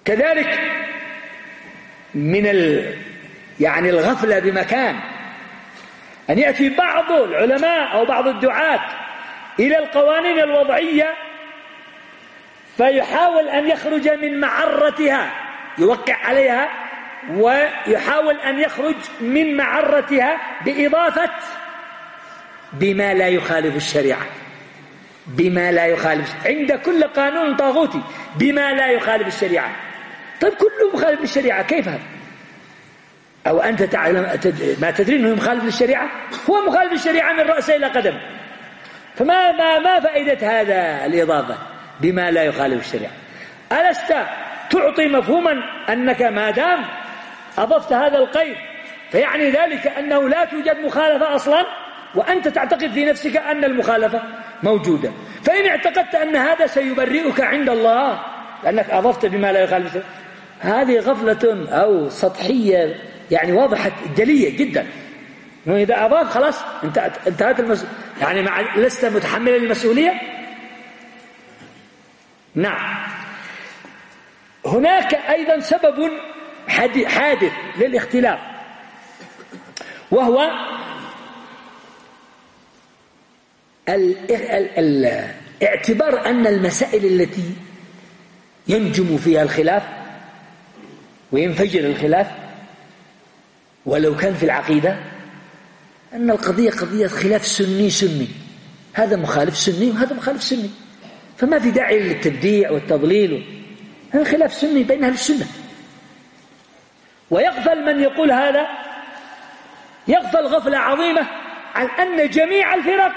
كذلك من يعني الغفلة بمكان أن يأتي بعض العلماء أو بعض الدعاة إلى القوانين الوضعية فيحاول أن يخرج من معرتها، يوقع عليها ويحاول أن يخرج من معرتها بإضافة بما لا يخالف الشريعة، بما لا يخالف عند كل قانون طاغوتي بما لا يخالف الشريعة. طيب كله مخالف للشريعة، كيف هذا؟ أو أنت تعلم ما تدري أنه مخالف للشريعة؟ هو مخالف للشريعة من رأسه إلى قدم. ما فائدة هذا الإضافة بما لا يخالف الشريعة؟ ألست تعطي مفهوما أنك ما دام أضفت هذا القيد فيعني ذلك أنه لا توجد مخالفة أصلا، وأنت تعتقد في نفسك أن المخالفة موجودة. فإن اعتقدت أن هذا سيبرئك عند الله لأنك أضفت بما لا يخالف الشريعة، هذه غفلة أو سطحية يعني واضحة جلية جدا. إذا أضاف خلاص انتهت يعني لست متحملا للمسؤولية. نعم. هناك أيضا سبب حادث للاختلاف، وهو اعتبار أن المسائل التي ينجم فيها الخلاف وينفجر الخلاف ولو كان في العقيدة أن القضية قضية خلاف سني، هذا مخالف سني وهذا مخالف سني، فما في داعي للتبديع والتضليل، هذا خلاف سني بين أهل السنة. ويغفل من يقول هذا، يغفل غفلة عظيمة عن أن جميع الفرق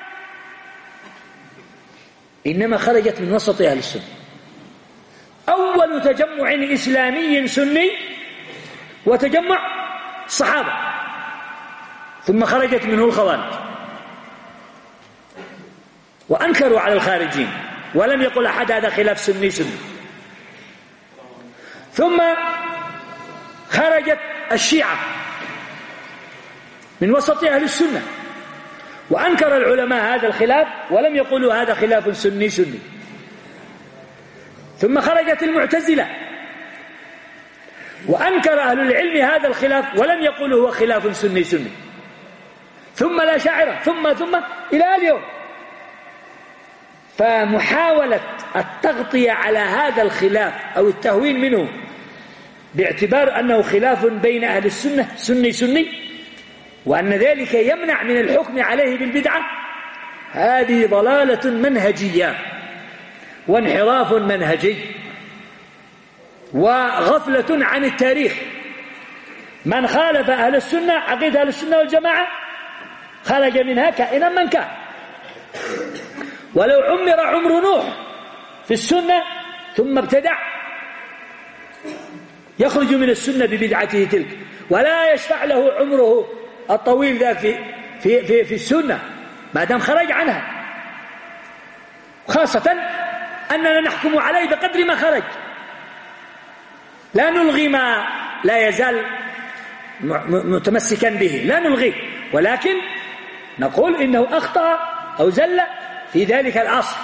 إنما خرجت من وسط أهل السنة. أول تجمع إسلامي سني وتجمع الصحابة، ثم خرجت منه الخوارج وأنكروا على الخارجين ولم يقل أحد هذا خلاف سني. ثم خرجت الشيعة من وسط أهل السنة وأنكر العلماء هذا الخلاف ولم يقولوا هذا خلاف سني. ثم خرجت المعتزلة وأنكر أهل العلم هذا الخلاف ولم يقولوا هو خلاف سني. ثم الأشاعرة ثم إلى اليوم. فمحاولة التغطية على هذا الخلاف أو التهوين منه باعتبار أنه خلاف بين أهل السنة سني وأن ذلك يمنع من الحكم عليه بالبدعة، هذه ضلالة منهجية وانحراف منهجي وغفلة عن التاريخ. من خالف أهل السنة عقيدة أهل السنة والجماعة خرج منها كائنا من كان، ولو عمر نوح في السنة ثم ابتدع يخرج من السنة ببدعته تلك، ولا يشفع له عمره الطويل ذا في السنة ما دام خرج عنها، خاصة أننا نحكم عليه بقدر ما خرج، لا نلغي ما لا يزال متمسكا به، لا نلغيه، ولكن نقول إنه أخطأ أو زل في ذلك الأصل.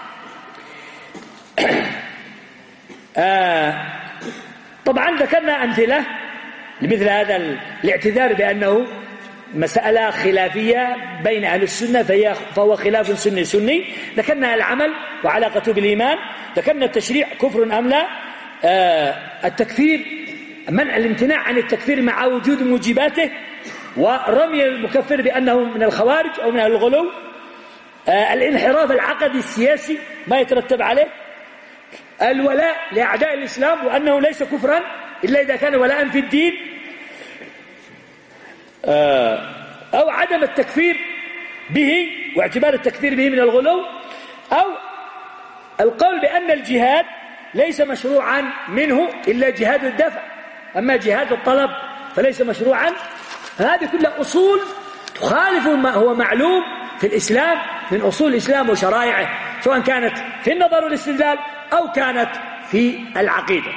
طبعا ذكرنا أمثلة لمثل هذا الاعتذار بأنه مسألة خلافية بين أهل السنة فهو خلاف سني. ذكرنا العمل وعلاقته بالإيمان، ذكرنا التشريع كفر أم لا، التكفير منع الامتناع عن التكفير مع وجود موجباته، ورمي المكفر بأنه من الخوارج أو من أهل الغلو، الانحراف العقدي السياسي ما يترتب عليه، الولاء لأعداء الإسلام وأنه ليس كفرا إلا إذا كان ولاء في الدين، أو عدم التكفير به واعتبار التكفير به من الغلو، أو القول بأن الجهاد ليس مشروعا منه إلا جهاد الدفع، أما جهاد الطلب فليس مشروعا. هذه كلها أصول تخالف ما هو معلوم في الإسلام من أصول الإسلام وشرائعه، سواء كانت في النظر والاستدلال أو كانت في العقيدة.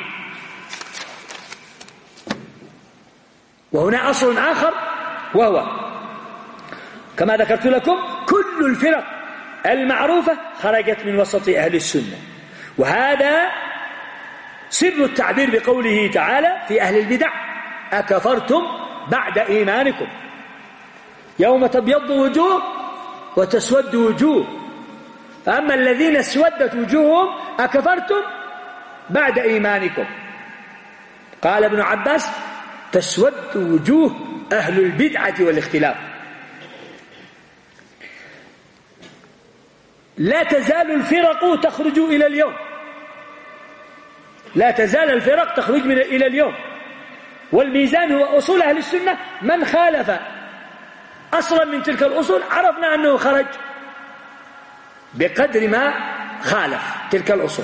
وهنا أصل آخر وهو كما ذكرت لكم كل الفرق المعروفة خرجت من وسط أهل السنة، وهذا سر التعبير بقوله تعالى في أهل البدع: أكفرتم بعد إيمانكم. يوم تبيض وجوه وتسود وجوه، فأما الذين اسودت وجوههم أكفرتم بعد إيمانكم. قال ابن عباس: تسود وجوه أهل البدعة والاختلاف. لا تزال الفرق تخرج إلى اليوم، لا تزال الفرق تخرج إلى اليوم، والميزان هو أصول أهل السنة. من خالف أصلا من تلك الأصول عرفنا أنه خرج بقدر ما خالف تلك الأصول.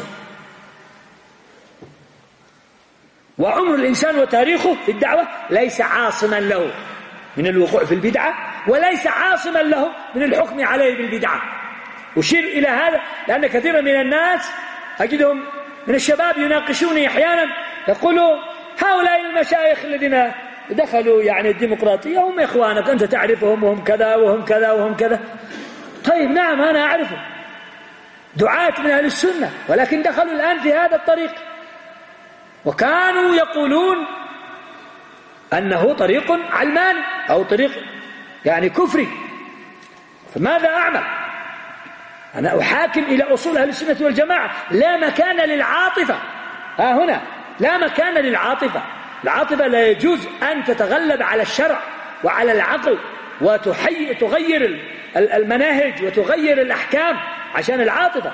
وعمر الإنسان وتاريخه في الدعوة ليس عاصما له من الوقوع في البدعة، وليس عاصما له من الحكم عليه بالبدعة. أشير إلى هذا لأن كثيرا من الناس أجدهم من الشباب يناقشوني أحيانا، يقولوا: هؤلاء المشايخ الذين دخلوا يعني الديمقراطية هم إخوانك، أنت تعرفهم وهم كذا وهم كذا وهم كذا. طيب نعم، أنا أعرفهم، دعاة من أهل السنة، ولكن دخلوا الآن في هذا الطريق، وكانوا يقولون أنه طريق علماني أو طريق يعني كفري. فماذا أعمل؟ أنا أحاكم إلى أصول أهل السنة والجماعة. لا مكان للعاطفة. هنا لا مكان للعاطفة. العاطفة لا يجوز أن تتغلب على الشرع وعلى العقل وتغير المناهج وتغير الأحكام عشان العاطفة.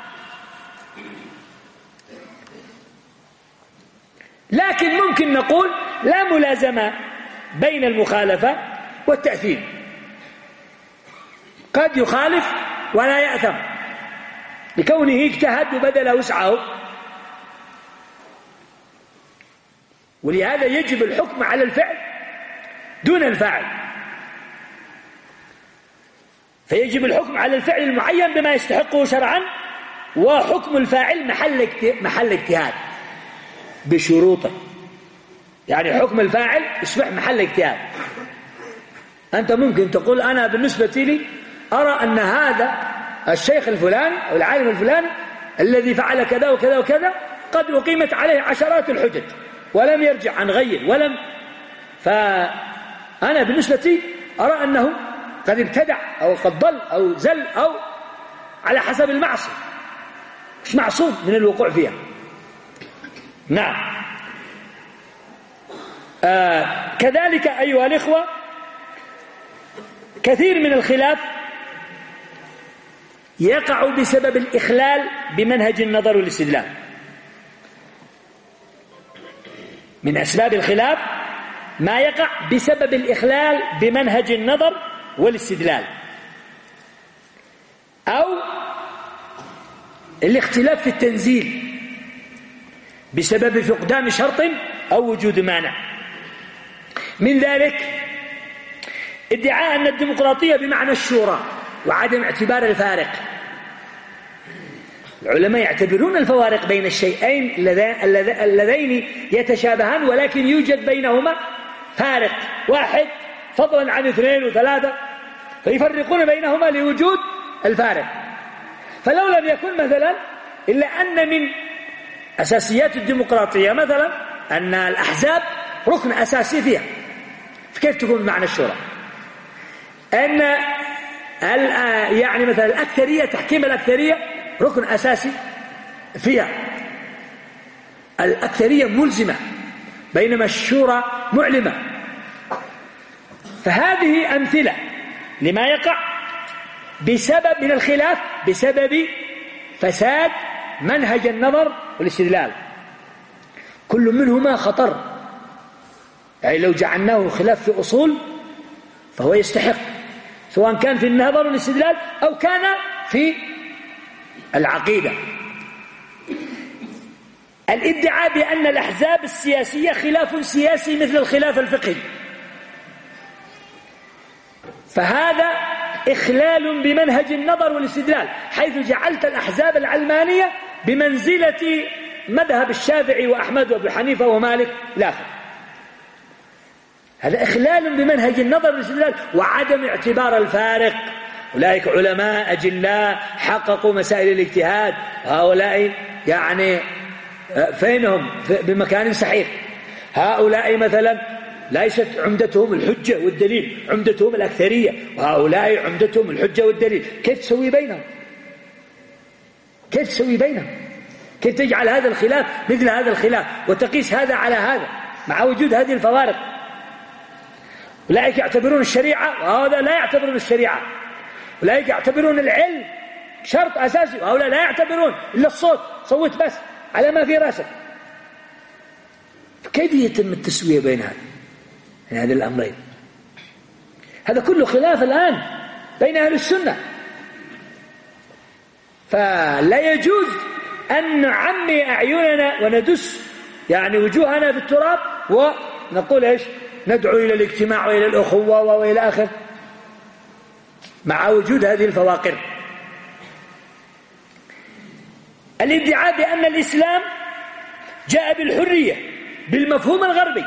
لكن ممكن نقول لا ملازمة بين المخالفة والتأثير. قد يخالف ولا يأثم لكونه اجتهد وبذل وسعه، ولهذا يجب الحكم على الفعل دون الفاعل. فيجب الحكم على الفعل المعين بما يستحقه شرعا، وحكم الفاعل محل اجتهاد بشروطه. يعني حكم الفاعل يصبح محل اجتهاد. أنت ممكن تقول: أنا بالنسبة لي أرى أن هذا الشيخ الفلاني أو العالم الفلاني الذي فعل كذا وكذا وكذا قد أقيمت عليه عشرات الحجج ولم يرجع عن غيه فأنا بالنسبة لي أرى أنه قد ابتدع أو قد ضل أو زل أو على حسب المعصية، مش معصوم من الوقوع فيها. نعم. كذلك أيها الإخوة كثير من الخلاف يقع بسبب الإخلال بمنهج النظر والاستدلال. من أسباب الخلاف ما يقع بسبب الإخلال بمنهج النظر والاستدلال، أو الاختلاف في التنزيل بسبب فقدان شرط أو وجود مانع. من ذلك ادعاء أن الديمقراطية بمعنى الشورى وعدم اعتبار الفارق. العلماء يعتبرون الفوارق بين الشيئين اللذين يتشابهان ولكن يوجد بينهما فارق واحد فضلا عن 2 و3، فيفرقون بينهما لوجود الفارق. فلو لم يكن مثلا إلا أن من أساسيات الديمقراطية مثلا أن الأحزاب ركن أساسي فيها، فكيف تكون بمعنى الشورى؟ أن يعني مثلا الأكثرية، تحكيم الأكثرية ركن أساسي فيها، الأكثرية ملزمة بينما الشورى معلمة. فهذه أمثلة لما يقع بسبب من الخلاف بسبب فساد منهج النظر والاستدلال. كل منهما خطر، يعني لو جعلناه خلاف في أصول فهو يستحق، سواء كان في النظر والاستدلال أو كان في العقيدة. الادعاء بأن الأحزاب السياسية خلاف سياسي مثل الخلاف الفقهي، فهذا إخلال بمنهج النظر والاستدلال، حيث جعلت الأحزاب العلمانية بمنزلة مذهب الشافعي وأحمد وأبو حنيفة ومالك الآخر. هذا إخلال بمنهج النظر والاستدلال وعدم اعتبار الفارق. أولئك علماء أجلاء حققوا مسائل الاجتهاد، وهؤلاء يعني فينهم بمكان صحيح. هؤلاء مثلا ليست عمدتهم الحجة والدليل، عمدتهم الأكثرية، وهؤلاء عمدتهم الحجة والدليل. كيف تسوي بينهم؟ كيف تسوي بينهم؟ كيف تجعل هذا الخلاف مثل هذا الخلاف وتقيس هذا على هذا مع وجود هذه الفوارق؟ أولئك يعتبرون الشريعة وهؤلاء لا يعتبرون الشريعة، أولئك يعتبرون العلم شرط أساسي وهؤلاء لا يعتبرون إلا الصوت، صوت بس على ما في رأسك. كيف يتم التسوية بين هذه الأمرين؟ هذا كله خلاف الآن بين أهل السنة. فلا يجوز أن نعمي أعيننا وندس يعني وجوهنا في التراب ونقول إيش؟ ندعو إلى الاجتماع وإلى الأخوة وإلى آخر، مع وجود هذه الفواقر. الادعاء بأن الإسلام جاء بالحرية بالمفهوم الغربي،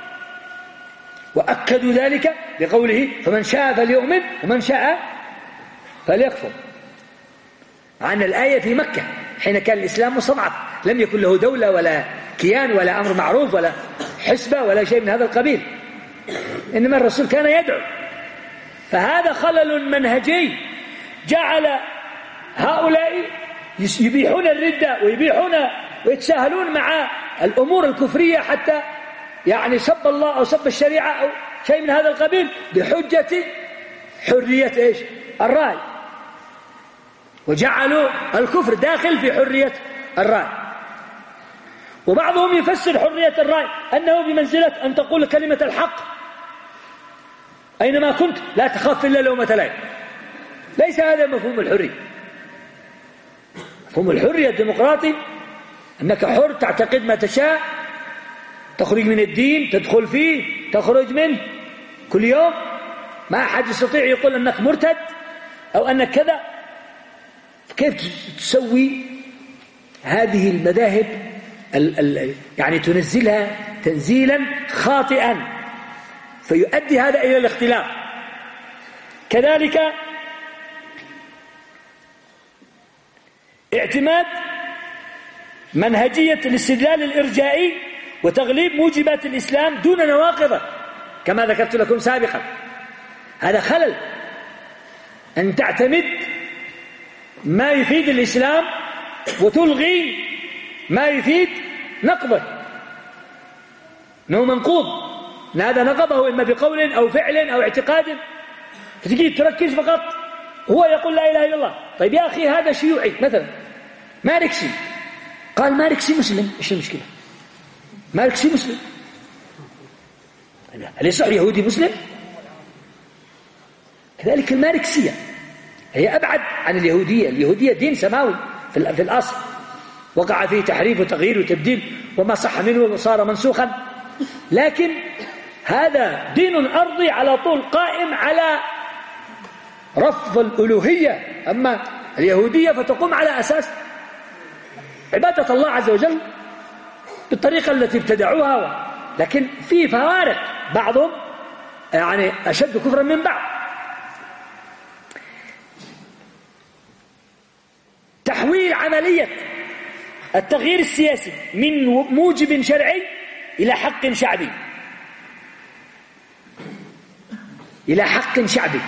وأكدوا ذلك بقوله فمن شاء فليؤمن ومن شاء فليكفر. عن الآية في مكة حين كان الإسلام مستضعف، لم يكن له دولة ولا كيان ولا أمر معروف ولا حسبة ولا شيء من هذا القبيل، إنما الرسول كان يدعو. فهذا خلل منهجي جعل هؤلاء يبيحون الردة ويبيحون ويتساهلون مع الأمور الكفرية حتى يعني سب الله أو سب الشريعة أو شيء من هذا القبيل بحجة حرية إيش؟ الرأي، وجعلوا الكفر داخل في حرية الرأي. وبعضهم يفسر حرية الرأي أنه بمنزلة أن تقول كلمة الحق أينما كنت لا تخاف إلا لومة لائم. ليس هذا مفهوم الحرية. مفهوم الحرية الديمقراطي أنك حر تعتقد ما تشاء، تخرج من الدين، تدخل فيه، تخرج منه كل يوم، ما أحد يستطيع يقول أنك مرتد أو أنك كذا. كيف تسوي هذه المذاهب يعني تنزلها تنزيلا خاطئا فيؤدي هذا إلى الاختلاف؟ كذلك اعتماد منهجية الاستدلال الإرجائي وتغليب موجبات الإسلام دون نواقضه كما ذكرت لكم سابقا. هذا خلل، أن تعتمد ما يفيد الإسلام وتلغي ما يفيد نقضه، أنه منقوض، أن هذا نقضه إما بقول أو فعل أو اعتقاد، فتجي تركز فقط هو يقول لا إله إلا الله. طيب يا أخي هذا شيوعي مثلا ماركسي، قال ماركسي مسلم، إيش المشكلة؟ ماركسي مسلم، هل يصح يهودي مسلم؟ كذلك الماركسية هي أبعد عن اليهودية. اليهودية دين سماوي في الأصل، وقع فيه تحريف وتغيير وتبديل وما صح منه صار منسوخا، لكن هذا دين أرضي على طول قائم على رفض الألوهية. أما اليهودية فتقوم على أساس عبادة الله عز وجل بالطريقة التي ابتدعوها، لكن في فوارق، بعضهم يعني أشد كفرا من بعض. تحويل عملية التغيير السياسي من موجب شرعي إلى حق شعبي، إلى حق شعبي،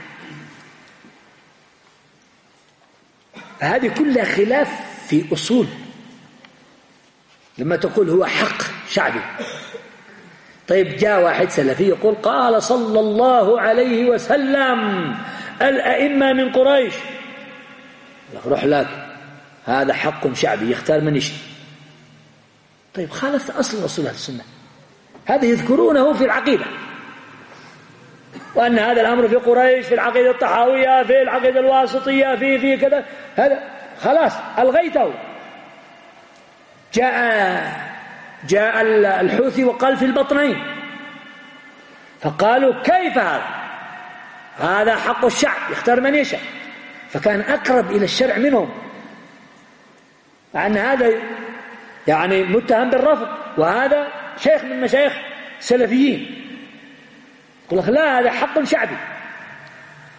هذه كلها خلاف في أصول. لما تقول هو حق شعبي، طيب جاء واحد سلفي يقول قال صلى الله عليه وسلم الأئمة من قريش، روح لك هذا حق شعبي يختار من يشتي. طيب خالفت أصل أصول السنة، هذا يذكرونه في العقيدة، وأن هذا الأمر في قريش، في العقيدة الطحاوية، في العقيدة الواسطية، في كذا، هذا خلاص ألغيته. جاء الحوثي وقال في البطنين، فقالوا كيف هذا حق الشعب يختار من يشاء، فكان أقرب إلى الشرع منهم، مع أن هذا يعني متهم بالرفض، وهذا شيخ من مشايخ سلفيين، يقول لك لا هذا حق شعبي.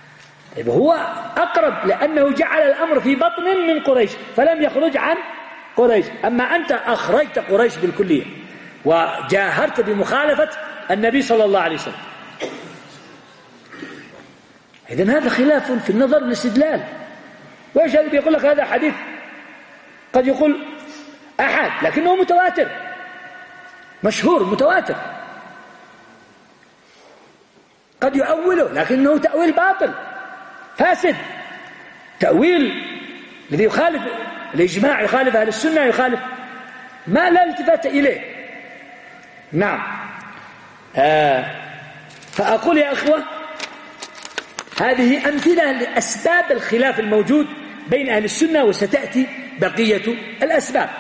طيب هو أقرب لأنه جعل الأمر في بطن من قريش فلم يخرج عن قريش. أما أنت أخرجت قريش بالكلية وجاهرت بمخالفة النبي صلى الله عليه وسلم. إذن هذا خلاف في النظر والاستدلال. وإيش اللي بيقول لك هذا حديث قد يقول أحد لكنه متواتر مشهور متواتر، قد يؤوله لكنه تأويل باطل فاسد، تأويل الذي يخالف الإجماع، يخالف أهل السنة، يخالف ما لا التفات إليه. نعم. فأقول يا أخوة هذه أمثلة لأسباب الخلاف الموجود بين أهل السنة، وستأتي بقية الأسباب.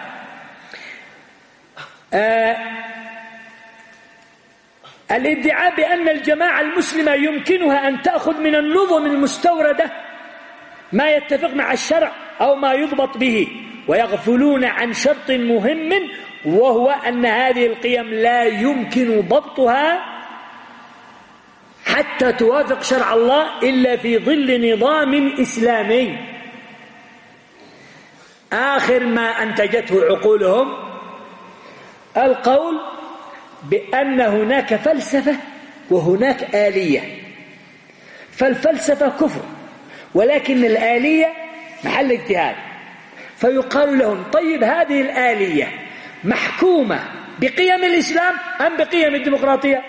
الادعاء بأن الجماعة المسلمة يمكنها أن تأخذ من النظم المستوردة ما يتفق مع الشرع أو ما يضبط به، ويغفلون عن شرط مهم، وهو أن هذه القيم لا يمكن ضبطها حتى توافق شرع الله إلا في ظل نظام إسلامي. آخر ما أنتجته عقولهم القول بأن هناك فلسفة وهناك آلية. فالفلسفة كفر، ولكن الآلية محل اجتهاد. فيقال لهم طيب هذه الآلية محكومة بقيم الإسلام أم بقيم الديمقراطية؟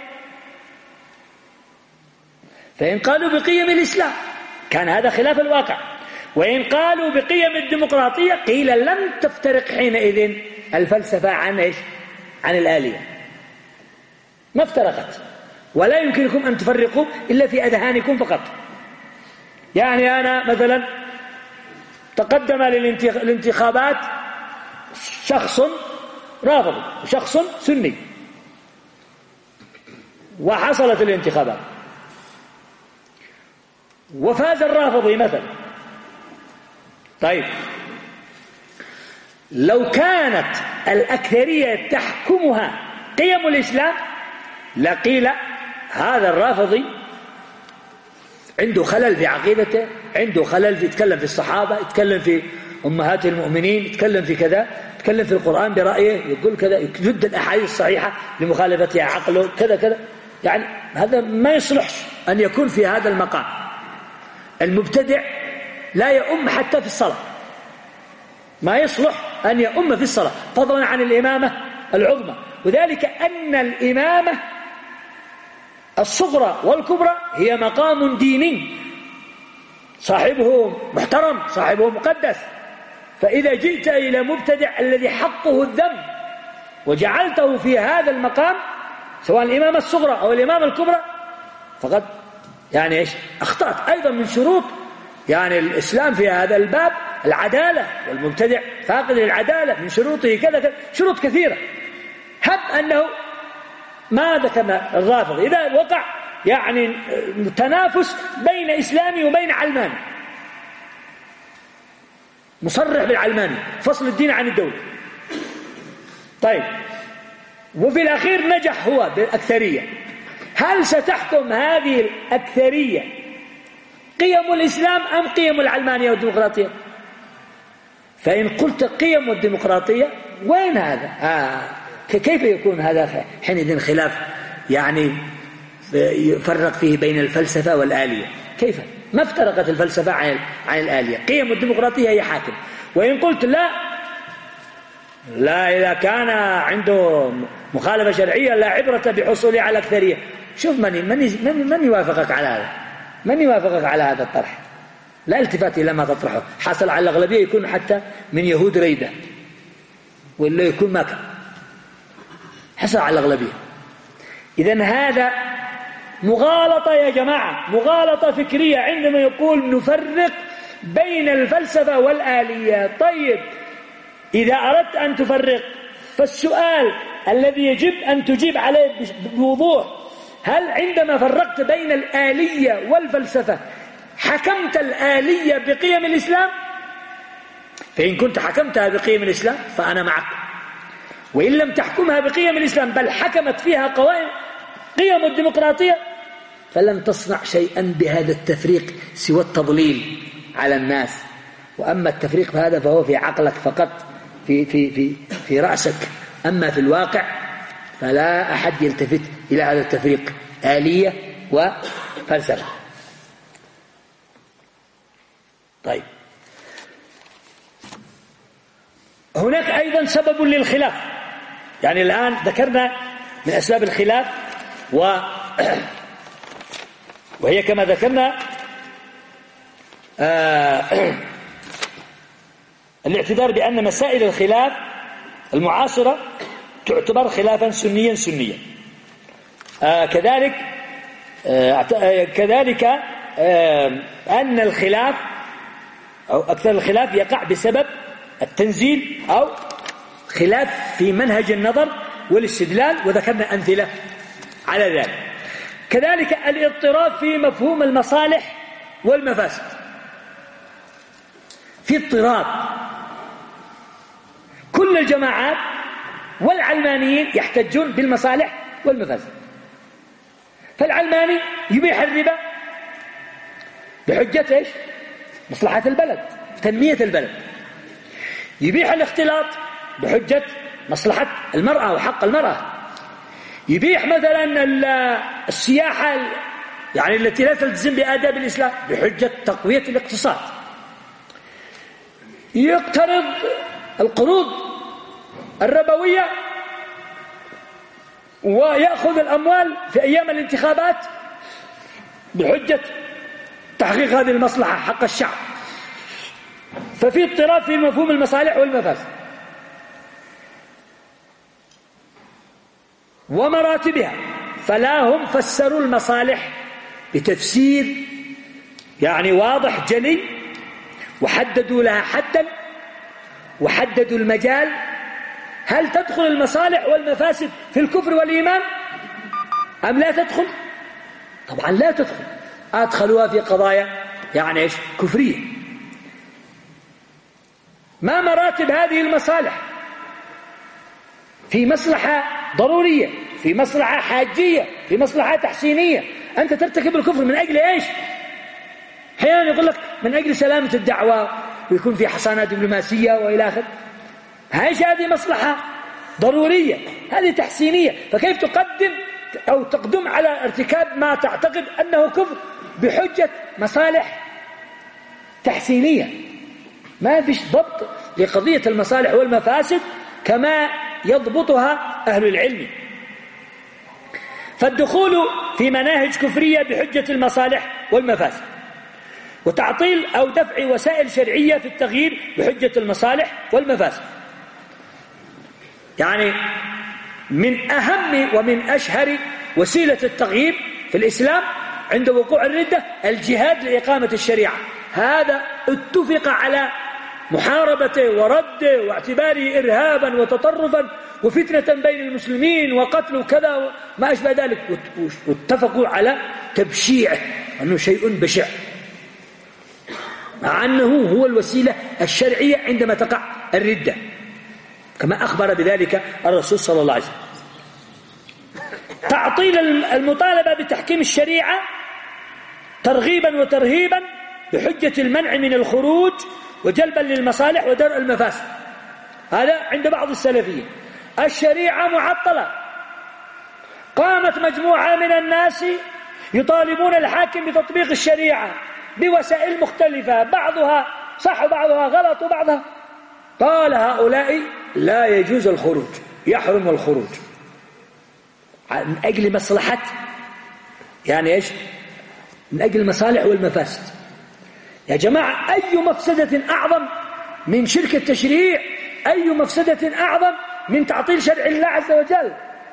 فإن قالوا بقيم الإسلام كان هذا خلاف الواقع، وإن قالوا بقيم الديمقراطية قيل لن تفترق حينئذ الفلسفة عن إيش؟ عن الآلية، ما افترقت، ولا يمكنكم أن تفرقوا إلا في أذهانكم فقط. يعني أنا مثلا تقدم للانتخابات شخص رافضي وشخص سني، وحصلت الانتخابات وفاز الرافضي مثلا. طيب لو كانت الأكثرية تحكمها قيم الإسلام لقيل هذا الرافضي عنده خلل في عقيدته، عنده خلل في، يتكلم في الصحابة، يتكلم في أمهات المؤمنين، يتكلم في كذا، يتكلم في القرآن برأيه، يقول كذا، يجد الأحاديث الصحيحة لمخالفتها عقله كذا كذا. يعني هذا ما يصلحش أن يكون في هذا المقام. المبتدع لا يؤم حتى في الصلاة، ما يصلح أن يؤم في الصلاة فضلا عن الإمامة العظمى. وذلك أن الإمامة الصغرى والكبرى هي مقام ديني، صاحبه محترم، صاحبه مقدس. فإذا جئت إلى مبتدع الذي حقه الذم وجعلته في هذا المقام سواء الإمامة الصغرى أو الإمامة الكبرى فقد يعني إيش؟ أخطأت. أيضا من شروط يعني الإسلام في هذا الباب العدالة، والمبتدع فاقد للعدالة، من شروطه كذا كذا، شروط كثيرة. هب أنه ما ذكرنا الرافض إذا وقع يعني تنافس بين إسلامي وبين علماني، مصرح بالعلماني، فصل الدين عن الدولة. طيب وفي الأخير نجح هو بالأكثرية، هل ستحكم هذه الأكثرية قيم الإسلام أم قيم العلمانية والديمقراطية؟ فإن قلت قيم الديمقراطية وين هذا؟ كيف يكون هذا حينئذ خلاف يعني يفرق فيه بين الفلسفة والآلية؟ كيف؟ ما افترقت الفلسفة عن الآلية، قيم الديمقراطية هي حاكم. وإن قلت لا إذا كان عنده مخالفة شرعية لا عبرة بحصوله على الأكثرية. شوف من يوافقك على هذا؟ من يوافقك على هذا الطرح؟ لا التفات إلى ما تطرحه. حصل على الأغلبية يكون حتى من يهود ريدة، ولا يكون ما كان حصل على الأغلبية. إذن هذا مغالطة يا جماعة، مغالطة فكرية عندما يقول نفرق بين الفلسفة والآلية. طيب إذا أردت أن تفرق فالسؤال الذي يجب أن تجيب عليه بوضوح، هل عندما فرقت بين الآلية والفلسفة حكمت الآلية بقيم الإسلام؟ فإن كنت حكمتها بقيم الإسلام فأنا معك، وإن لم تحكمها بقيم الإسلام بل حكمت فيها قيم الديمقراطية فلن تصنع شيئا بهذا التفريق سوى التضليل على الناس. وأما التفريق هذا فهو في عقلك فقط، في رأسك، أما في الواقع فلا أحد يلتفت إلى هذا التفريق، آلية وفلسفة. طيب، هناك أيضا سبب للخلاف، يعني الآن ذكرنا من أسباب الخلاف وهي كما ذكرنا الاعتذار بأن مسائل الخلاف المعاصرة تعتبر خلافا سنيا. كذلك أن الخلاف أو أكثر الخلاف يقع بسبب التنزيل أو خلاف في منهج النظر والاستدلال، وذكرنا أمثلة على ذلك. كذلك الاضطراب في مفهوم المصالح والمفاسد، في اضطراب. كل الجماعات والعلمانيين يحتجون بالمصالح والمفاسد، فالعلماني يبيح الربا بحجة إيش؟ مصلحة البلد، تنمية البلد. يبيح الاختلاط بحجة مصلحة المرأة وحق المرأة. يبيح مثلا السياحة يعني التي لا تلتزم بآداب الإسلام بحجة تقوية الاقتصاد. يقترض القروض الربوية ويأخذ الأموال في أيام الانتخابات بحجة تحقيق هذه المصلحة حق الشعب. ففي اضطراب في مفهوم المصالح والمفاسد ومراتبها. فلا هم فسروا المصالح بتفسير يعني واضح جلي، وحددوا لها حدا، وحددوا المجال. هل تدخل المصالح والمفاسد في الكفر والإيمان أم لا تدخل؟ طبعا لا تدخل. أدخلوها في قضايا يعني إيش؟ كفرية. ما مراتب هذه المصالح؟ في مصلحة ضرورية، في مصلحة حاجية، في مصلحة تحسينية. أنت ترتكب الكفر من أجل إيش؟ أحيانا يقول لك من أجل سلامة الدعوة ويكون في حصانات دبلوماسية وإلى آخره. هذه مصلحة ضرورية، هذه تحسينية. فكيف تقدم أو تقدم على ارتكاب ما تعتقد أنه كفر بحجة مصالح تحسينية؟ ما فيش ضبط لقضية المصالح والمفاسد كما يضبطها أهل العلم. فالدخول في مناهج كفرية بحجة المصالح والمفاسد، وتعطيل أو دفع وسائل شرعية في التغيير بحجة المصالح والمفاسد. يعني من أهم ومن أشهر وسيلة التغيير في الإسلام عند وقوع الردة الجهاد لإقامة الشريعة. هذا اتفق على محاربته ورده واعتباره إرهابا وتطرفا وفتنة بين المسلمين وقتل وكذا وما أشبه ذلك، واتفقوا على تبشيعه أنه شيء بشع، مع أنه هو الوسيلة الشرعية عندما تقع الردة، كما أخبر بذلك الرسول صلى الله عليه وسلم. تعطيل المطالبة بتحكيم الشريعة ترغيبا وترهيبا بحجة المنع من الخروج وجلبا للمصالح ودرء المفاسد. هذا عند بعض السلفيين. الشريعة معطلة، قامت مجموعة من الناس يطالبون الحاكم بتطبيق الشريعة بوسائل مختلفة، بعضها صح وبعضها غلط وبعضها. قال هؤلاء لا يجوز الخروج، يحرم الخروج من أجل مصلحة يعني إيش؟ من أجل المصالح والمفاسد. يا جماعة، أي مفسدة أعظم من شرك التشريع؟ أي مفسدة أعظم من تعطيل شرع الله عز وجل؟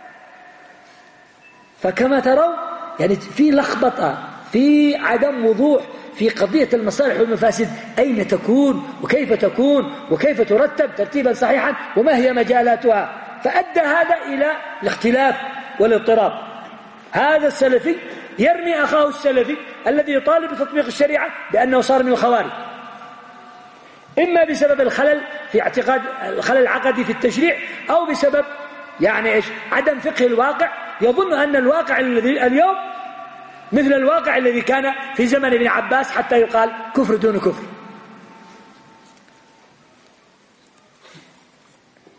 فكما ترون يعني في لخبطة، في عدم وضوح في قضية المصالح والمفاسد، أين تكون وكيف تكون وكيف ترتب ترتيبا صحيحا وما هي مجالاتها. فأدى هذا إلى الاختلاف والاضطراب. هذا السلفي يرمي أخاه السلفي الذي يطالب بتطبيق الشريعة بأنه صار من الخوارج، إما بسبب الخلل في اعتقاد الخلل العقدي في التشريع، أو بسبب يعني إيش؟ عدم فقه الواقع. يظن أن الواقع الذي اليوم مثل الواقع الذي كان في زمن ابن عباس، حتى يقال كفر دون كفر.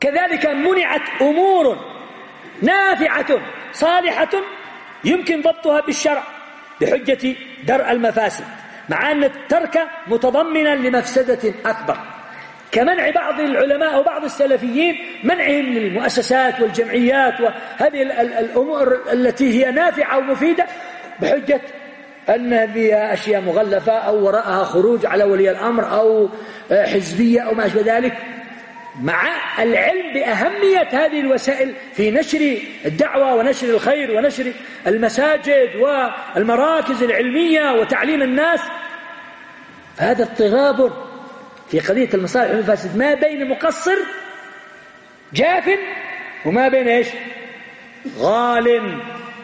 كذلك منعت أمور نافعة صالحة يمكن ضبطها بالشرع بحجة درء المفاسد، مع أن الترك متضمنا لمفسدة أكبر، كمنع بعض العلماء وبعض السلفيين منعهم للمؤسسات والجمعيات وهذه الأمور التي هي نافعة ومفيدة بحجة أن فيها أشياء مغلفة أو وراءها خروج على ولي الأمر أو حزبية أو ما أشبه ذلك، مع العلم بأهمية هذه الوسائل في نشر الدعوة ونشر الخير ونشر المساجد والمراكز العلمية وتعليم الناس. هذا اضطراب في قضية المصالح والمفاسد ما بين مقصر جاف وما بين إيش غال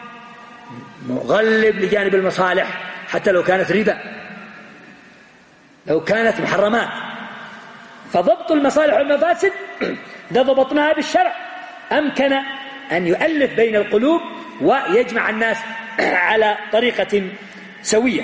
مغلب لجانب المصالح، حتى لو كانت ربا، لو كانت محرمات. فضبط المصالح والمفاسد إذا ضبطناها بالشرع أمكن أن يؤلف بين القلوب ويجمع الناس على طريقة سوية.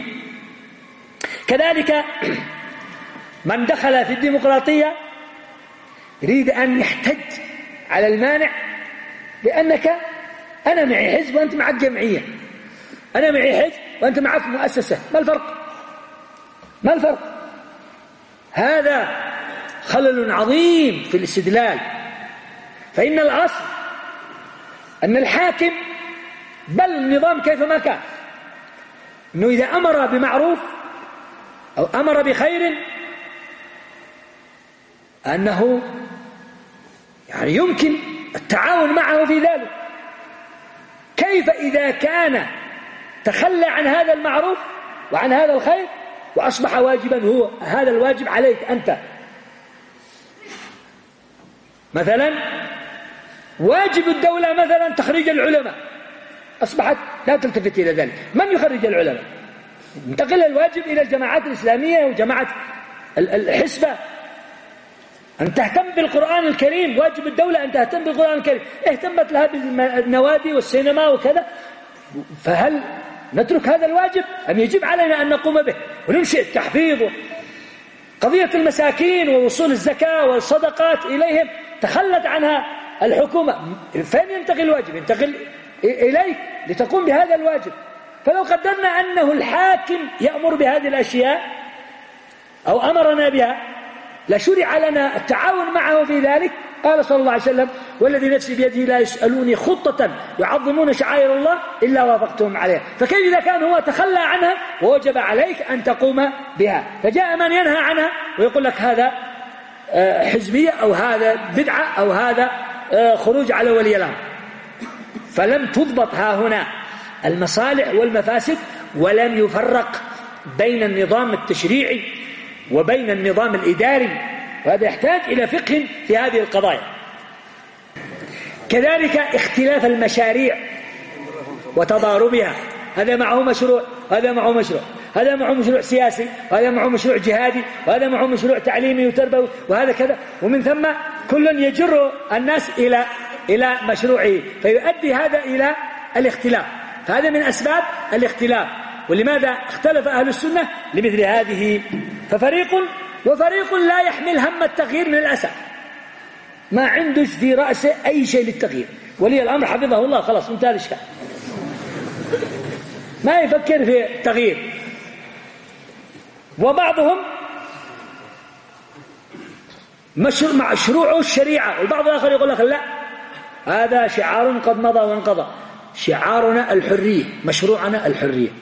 كذلك من دخل في الديمقراطية يريد أن يحتج على المانع بأنك أنا معي حزب وأنت معك جمعية، أنا معي حزب وأنت معك مؤسسة، ما الفرق؟ ما الفرق؟ هذا خلل عظيم في الاستدلال. فإن الأصل أن الحاكم بل النظام كيفما كان أنه إذا أمر بمعروف أو أمر بخير أنه يعني يمكن التعاون معه في ذلك. كيف إذا كان تخلى عن هذا المعروف وعن هذا الخير وأصبح واجبا هو هذا الواجب عليك أنت؟ مثلا واجب الدولة مثلا تخريج العلماء، أصبحت لا تلتفت إلى ذلك. من يخرج العلماء؟ انتقل الواجب إلى الجماعات الإسلامية وجماعات الحسبة. أن تهتم بالقرآن الكريم، واجب الدولة أن تهتم بالقرآن الكريم، اهتمت لها بالنوادي والسينما وكذا. فهل نترك هذا الواجب أم يجب علينا أن نقوم به وننشئ التحفيظ؟ قضية المساكين ووصول الزكاة والصدقات إليهم تخلت عنها الحكومة، فين ينتقل الواجب؟ ينتقل إليك لتقوم بهذا الواجب. فلو قدرنا أنه الحاكم يأمر بهذه الأشياء أو أمرنا بها لشرع لنا التعاون معه في ذلك. قال صلى الله عليه وسلم: والذي نفسي بيده لا يسألوني خطة يعظمون شعائر الله إلا وافقتهم عليها. فكيف إذا كان هو تخلى عنها ووجب عليك أن تقوم بها؟ فجاء من ينهى عنها ويقول لك هذا حزبية أو هذا بدعة أو هذا خروج على ولي الأمر. فلم تضبط ها هنا المصالح والمفاسد، ولم يفرق بين النظام التشريعي وبين النظام الإداري، وهذا يحتاج إلى فقه في هذه القضايا. كذلك اختلاف المشاريع وتضاربها، هذا معه مشروع، هذا معه مشروع، هذا معه مشروع سياسي، وهذا معه مشروع جهادي، وهذا معه مشروع تعليمي وتربوي، وهذا كذا، ومن ثم كل يجر الناس إلى مشروعه، فيؤدي هذا إلى الاختلاف. فهذا من أسباب الاختلاف. ولماذا اختلف أهل السنة؟ لمثل هذه. وفريق لا يحمل هم التغيير من الأسف، ما عندش في رأسه أي شيء للتغيير. ولي الأمر حفظه الله خلاص انتهى الإشكال، ما يفكر في التغيير. وبعضهم مشروع الشريعة، والبعض الآخر يقول لك لا، هذا شعار قد مضى وانقضى، شعارنا الحرية، مشروعنا الحرية.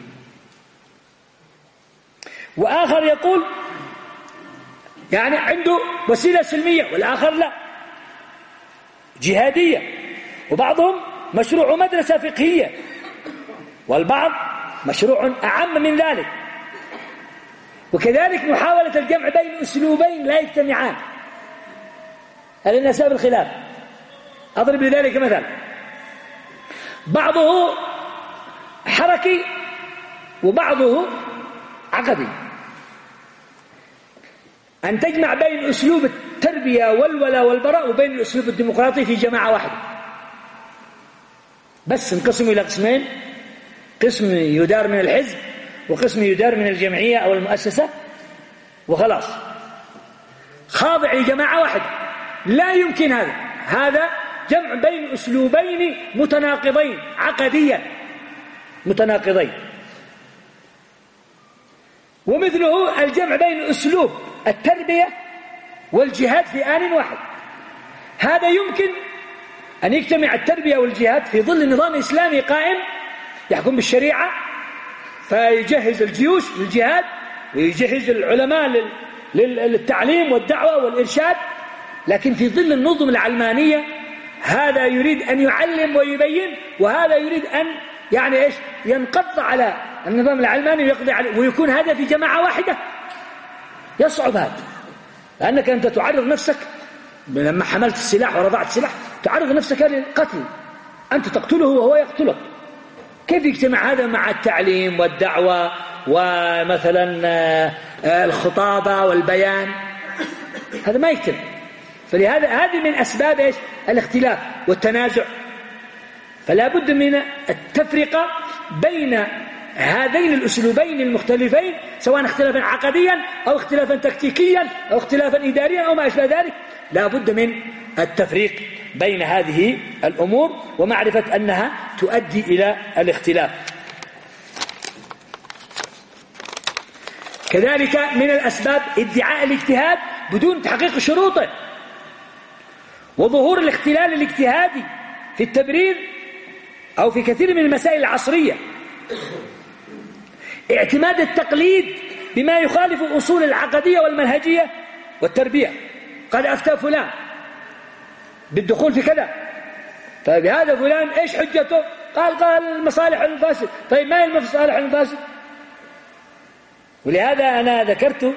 وآخر يقول يعني عنده وسيلة سلمية، والآخر لا، جهادية. وبعضهم مشروع مدرسة فقهية، والبعض مشروع أعم من ذلك. وكذلك محاولة الجمع بين أسلوبين لا يجتمعان، هذا من أسباب الخلاف. أضرب لذلك مثلا، بعضه حركي وبعضه عقدي. أن تجمع بين أسلوب التربية والولاء والبراء وبين الأسلوب الديمقراطي في جماعة واحدة، بس انقسموا إلى قسمين: قسم يدار من الحزب وقسم يدار من الجمعية أو المؤسسة، وخلاص خاضع لجماعة واحدة. لا يمكن هذا جمع بين أسلوبين متناقضين عقديا متناقضين. ومثله الجمع بين أسلوب التربية والجهاد في آن واحد. هذا يمكن أن يجتمع التربية والجهاد في ظل نظام إسلامي قائم يحكم بالشريعة، فيجهز الجيوش للجهاد ويجهز العلماء للتعليم والدعوة والإرشاد. لكن في ظل النظم العلمانية هذا يريد أن يعلم ويبين، وهذا يريد أن ينقض على النظام العلماني ويقضي عليه، ويكون هذا في جماعة واحدة. يصعب هذا، لأنك أنت تعرض نفسك لما حملت السلاح ورضعت السلاح تعرض نفسك للقتل، أنت تقتله وهو يقتلك. كيف يجتمع هذا مع التعليم والدعوة ومثلا الخطابة والبيان؟ هذا ما يجتمع. فلهذا هذه من أسباب الاختلاف والتنازع. فلا بد من التفرقة بين هذين الأسلوبين المختلفين، سواء اختلافا عقديا أو اختلافا تكتيكيا أو اختلافا إداريا أو ما أشبه ذلك. لا بد من التفريق بين هذه الأمور ومعرفة أنها تؤدي إلى الاختلاف. كذلك من الأسباب ادعاء الاجتهاد بدون تحقيق شروطه، وظهور الاختلال الاجتهادي في التبرير أو في كثير من المسائل العصرية. اعتماد التقليد بما يخالف الأصول العقدية والمنهجية والتربية. قد أفتى فلان بالدخول في كذا، فبهذا فلان إيش حجته؟ قال المصالح المفاسد. طيب ما هي المصالح المفاسد؟ ولهذا أنا ذكرت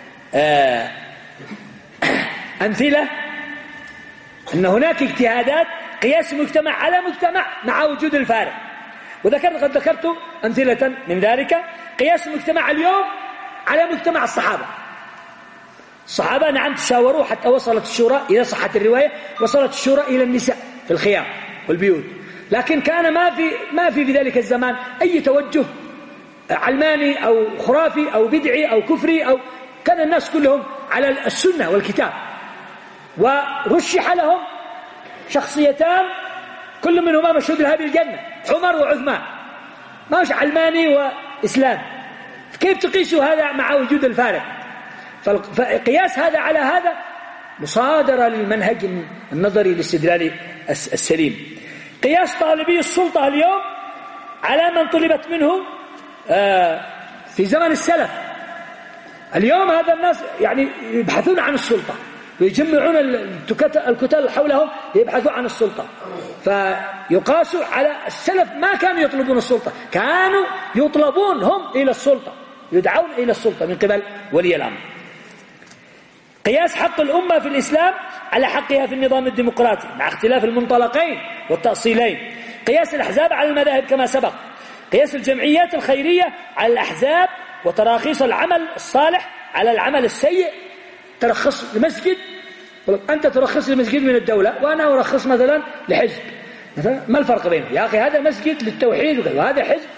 أمثلة أن هناك اجتهادات قياس مجتمع على مجتمع مع وجود الفارق، قد ذكرت أمثلة من ذلك. قياس المجتمع اليوم على مجتمع الصحابة نعم تشاوروا حتى وصلت الشورى، إذا صحت الرواية وصلت الشورى إلى النساء في الخيام والبيوت، لكن كان ما في ذلك الزمان أي توجه علماني أو خرافي أو بدعي أو كفري، أو كان الناس كلهم على السنة والكتاب. ورشح لهم شخصيتان كل منهما مشهود لها بالجنة، عمر وعثمان، ماش علماني وإسلام. كيف تقيسوا هذا مع وجود الفارق؟ فقياس هذا على هذا مصادرة للمنهج النظري الاستدلالي السليم. قياس طالبي السلطة اليوم على من طلبت منه في زمن السلف. اليوم هذا الناس يبحثون عن السلطة ويجمعون الكتل حولهم يبحثوا عن السلطة، فيقاسوا على السلف. ما كانوا يطلبون السلطة، كانوا يطلبون هم إلى السلطة، يدعون إلى السلطة من قبل ولي الأمر. قياس حق الأمة في الإسلام على حقها في النظام الديمقراطي مع اختلاف المنطلقين والتأصيلين. قياس الأحزاب على المذاهب كما سبق. قياس الجمعيات الخيرية على الأحزاب وتراخيص العمل الصالح على العمل السيء. ترخص لمسجد، أنت ترخص لمسجد من الدولة وأنا أرخص مثلا لحزب، ما الفرق بينهم؟ يا أخي هذا مسجد للتوحيد وهذا حزب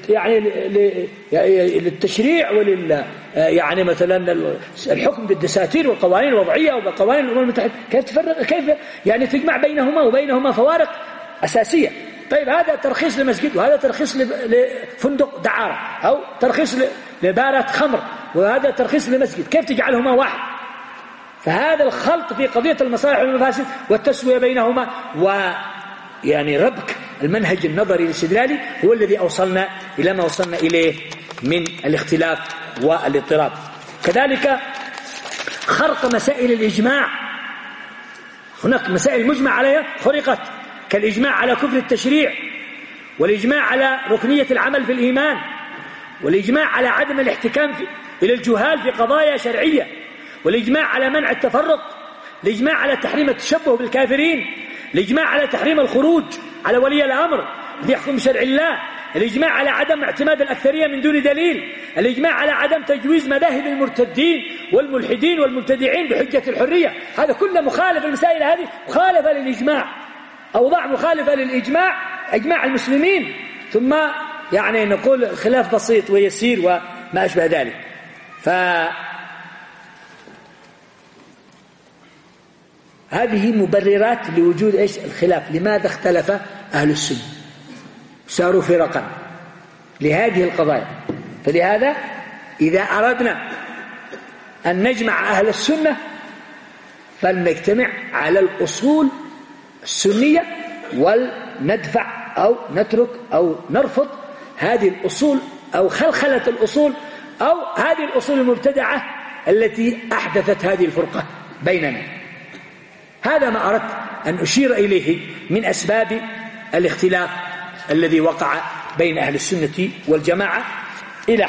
للتشريع مثلا الحكم بالدساتير والقوانين الوضعية وقوانين الأمم المتحدة. كيف تفرق؟ كيف تجمع بينهما وبينهما فوارق أساسية؟ طيب هذا ترخيص لمسجد وهذا ترخيص لفندق دعارة أو ترخيص لبارة خمر وهذا ترخيص لمسجد، كيف تجعلهما واحد؟ فهذا الخلط في قضية المصالح والمفاسد والتسوية بينهما ربك المنهج النظري الاستدلالي هو الذي أوصلنا إلى ما وصلنا إليه من الاختلاف والاضطراب. كذلك خرق مسائل الإجماع. هناك مسائل مجمع عليها خرقت، كالإجماع على كفر التشريع، والإجماع على ركنية العمل في الإيمان، والإجماع على عدم الاحتكام إلى الجهال في قضايا شرعية، والإجماع على منع التفرق، الإجماع على تحريم التشبه بالكافرين، الإجماع على تحريم الخروج على ولي الأمر ليحكم بشرع الله، الإجماع على عدم اعتماد الأكثرية من دون دليل، الإجماع على عدم تجويز مذاهب المرتدين والملحدين والمبتدعين بحجة الحرية. هذا كله مخالف. المسائل هذه مخالفة للإجماع، أوضاع مخالفة للإجماع، إجماع المسلمين. ثم نقول الخلاف بسيط ويسير وما أشبه ذلك. هذه مبررات لوجود إيش الخلاف. لماذا اختلف أهل السنة صاروا فرقا لهذه القضايا؟ فلهذا إذا أردنا أن نجمع أهل السنة فلنجتمع على الأصول السنية، وندفع أو نترك أو نرفض هذه الأصول أو خلخلة الأصول أو هذه الأصول المبتدعة التي أحدثت هذه الفرقة بيننا. هذا ما أردت أن أشير إليه من أسباب الاختلاف الذي وقع بين أهل السنة والجماعة، إلى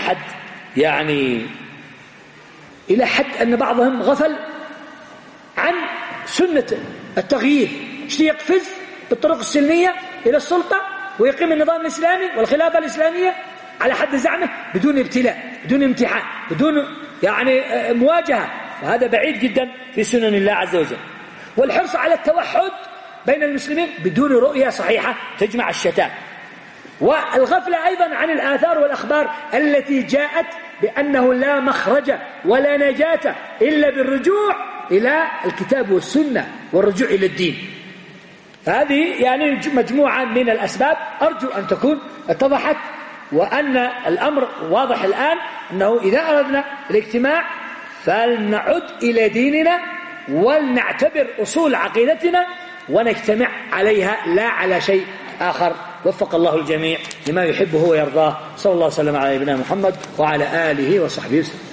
حد أن بعضهم غفل عن سنة التغيير، يقفز بالطرق السلمية إلى السلطة ويقيم النظام الإسلامي والخلافة الإسلامية على حد زعمه بدون ابتلاء، بدون امتحان، بدون مواجهة، وهذا بعيد جدا في سنن الله عز وجل. والحرص على التوحد بين المسلمين بدون رؤية صحيحة تجمع الشتات، والغفلة أيضا عن الآثار والأخبار التي جاءت بأنه لا مخرج ولا نجاة إلا بالرجوع إلى الكتاب والسنة والرجوع إلى الدين. هذه مجموعة من الأسباب أرجو أن تكون اتضحت، وأن الأمر واضح الآن أنه إذا أردنا الاجتماع فلنعد إلى ديننا ولنعتبر أصول عقيدتنا ونجتمع عليها لا على شيء آخر. وفق الله الجميع لما يحبه ويرضاه. صلى الله وسلم على نبينا محمد وعلى آله وصحبه وسلم.